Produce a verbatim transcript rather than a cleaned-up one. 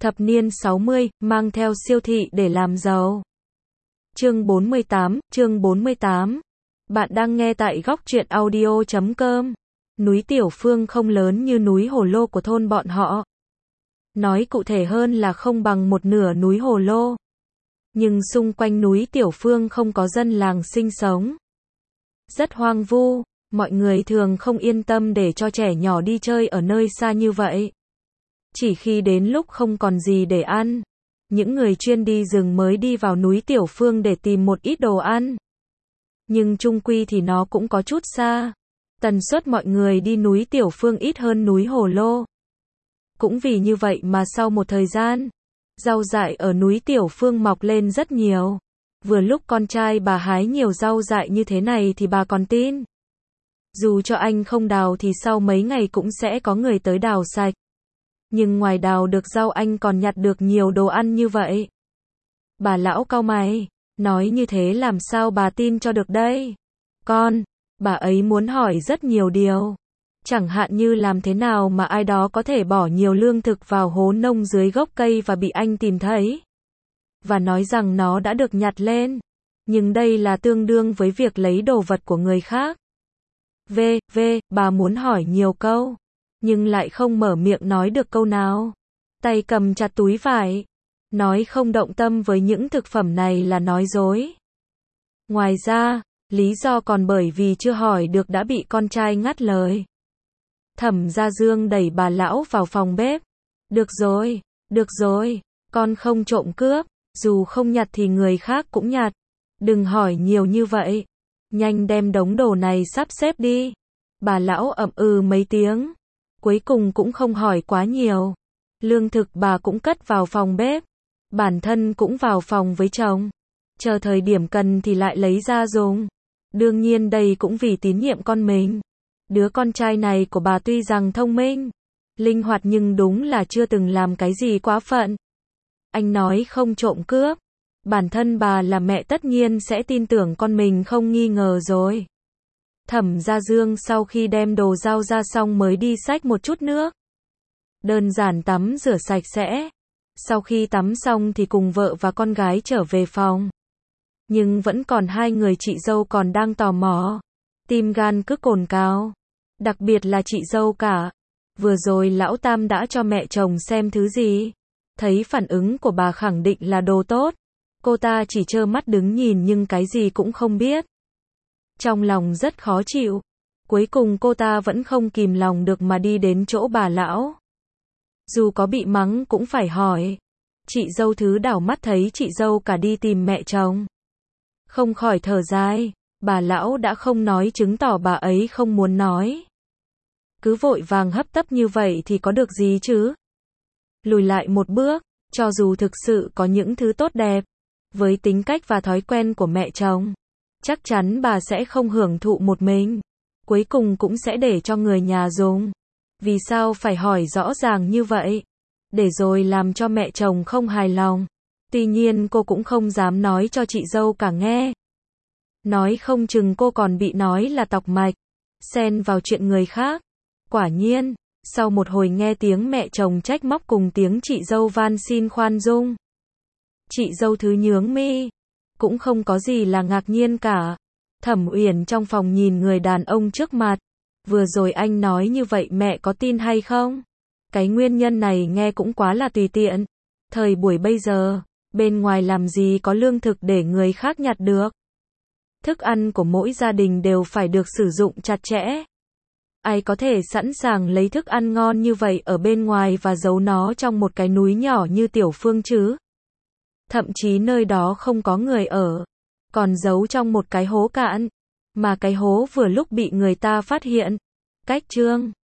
Thập niên sáu mươi, mang theo siêu thị để làm giàu. Chương bốn mươi tám, chương bốn mươi tám. Bạn đang nghe tại góc truyện audio chấm com. Núi Tiểu Phương không lớn như núi Hồ Lô của thôn bọn họ. Nói cụ thể hơn là không bằng một nửa núi Hồ Lô. Nhưng xung quanh núi Tiểu Phương không có dân làng sinh sống. Rất hoang vu, mọi người thường không yên tâm để cho trẻ nhỏ đi chơi ở nơi xa như vậy. Chỉ khi đến lúc không còn gì để ăn, những người chuyên đi rừng mới đi vào núi Tiểu Phương để tìm một ít đồ ăn. Nhưng chung quy thì nó cũng có chút xa. Tần suất mọi người đi núi Tiểu Phương ít hơn núi Hồ Lô. Cũng vì như vậy mà sau một thời gian, rau dại ở núi Tiểu Phương mọc lên rất nhiều. Vừa lúc con trai bà hái nhiều rau dại như thế này thì bà còn tin. Dù cho anh không đào thì sau mấy ngày cũng sẽ có người tới đào sạch. Nhưng ngoài đào được rau anh còn nhặt được nhiều đồ ăn như vậy. Bà lão cau mày, nói như thế làm sao bà tin cho được đây? Con, bà ấy muốn hỏi rất nhiều điều. Chẳng hạn như làm thế nào mà ai đó có thể bỏ nhiều lương thực vào hố nông dưới gốc cây và bị anh tìm thấy. Và nói rằng nó đã được nhặt lên. Nhưng đây là tương đương với việc lấy đồ vật của người khác. V, V, bà muốn hỏi nhiều câu. Nhưng lại không mở miệng nói được câu nào. Tay cầm chặt túi vải. Nói không động tâm với những thực phẩm này là nói dối. Ngoài ra, lý do còn bởi vì chưa hỏi được đã bị con trai ngắt lời. Thẩm Gia Dương đẩy bà lão vào phòng bếp. Được rồi, được rồi, con không trộm cướp, dù không nhặt thì người khác cũng nhặt. Đừng hỏi nhiều như vậy. Nhanh đem đống đồ này sắp xếp đi. Bà lão ậm ừ mấy tiếng. Cuối cùng cũng không hỏi quá nhiều. Lương thực bà cũng cất vào phòng bếp. Bản thân cũng vào phòng với chồng. Chờ thời điểm cần thì lại lấy ra dùng. Đương nhiên đây cũng vì tín nhiệm con mình. Đứa con trai này của bà tuy rằng thông minh, linh hoạt nhưng đúng là chưa từng làm cái gì quá phận. Anh nói không trộm cướp. Bản thân bà là mẹ tất nhiên sẽ tin tưởng con mình không nghi ngờ rồi. Thẩm Gia Dương sau khi đem đồ rau ra xong mới đi xách một chút nước. Đơn giản tắm rửa sạch sẽ. Sau khi tắm xong thì cùng vợ và con gái trở về phòng. Nhưng vẫn còn hai người chị dâu còn đang tò mò. Tim gan cứ cồn cào. Đặc biệt là chị dâu cả. Vừa rồi lão Tam đã cho mẹ chồng xem thứ gì. Thấy phản ứng của bà khẳng định là đồ tốt. Cô ta chỉ trơ mắt đứng nhìn nhưng cái gì cũng không biết. Trong lòng rất khó chịu. Cuối cùng cô ta vẫn không kìm lòng được mà đi đến chỗ bà lão. Dù có bị mắng cũng phải hỏi. Chị dâu thứ đảo mắt thấy chị dâu cả đi tìm mẹ chồng. Không khỏi thở dài. Bà lão đã không nói chứng tỏ bà ấy không muốn nói. Cứ vội vàng hấp tấp như vậy thì có được gì chứ? Lùi lại một bước, cho dù thực sự có những thứ tốt đẹp. Với tính cách và thói quen của mẹ chồng, chắc chắn bà sẽ không hưởng thụ một mình. Cuối cùng cũng sẽ để cho người nhà dùng. Vì sao phải hỏi rõ ràng như vậy? Để rồi làm cho mẹ chồng không hài lòng. Tuy nhiên cô cũng không dám nói cho chị dâu cả nghe. Nói không chừng cô còn bị nói là tọc mạch, xen vào chuyện người khác. Quả nhiên, sau một hồi nghe tiếng mẹ chồng trách móc cùng tiếng chị dâu van xin khoan dung. Chị dâu thứ nhướng mi, cũng không có gì là ngạc nhiên cả. Thẩm Uyển trong phòng nhìn người đàn ông trước mặt. Vừa rồi anh nói như vậy mẹ có tin hay không? Cái nguyên nhân này nghe cũng quá là tùy tiện. Thời buổi bây giờ, bên ngoài làm gì có lương thực để người khác nhặt được. Thức ăn của mỗi gia đình đều phải được sử dụng chặt chẽ. Ai có thể sẵn sàng lấy thức ăn ngon như vậy ở bên ngoài và giấu nó trong một cái núi nhỏ như Tiểu Phương chứ? Thậm chí nơi đó không có người ở, còn giấu trong một cái hố cạn, mà cái hố vừa lúc bị người ta phát hiện. Cách chương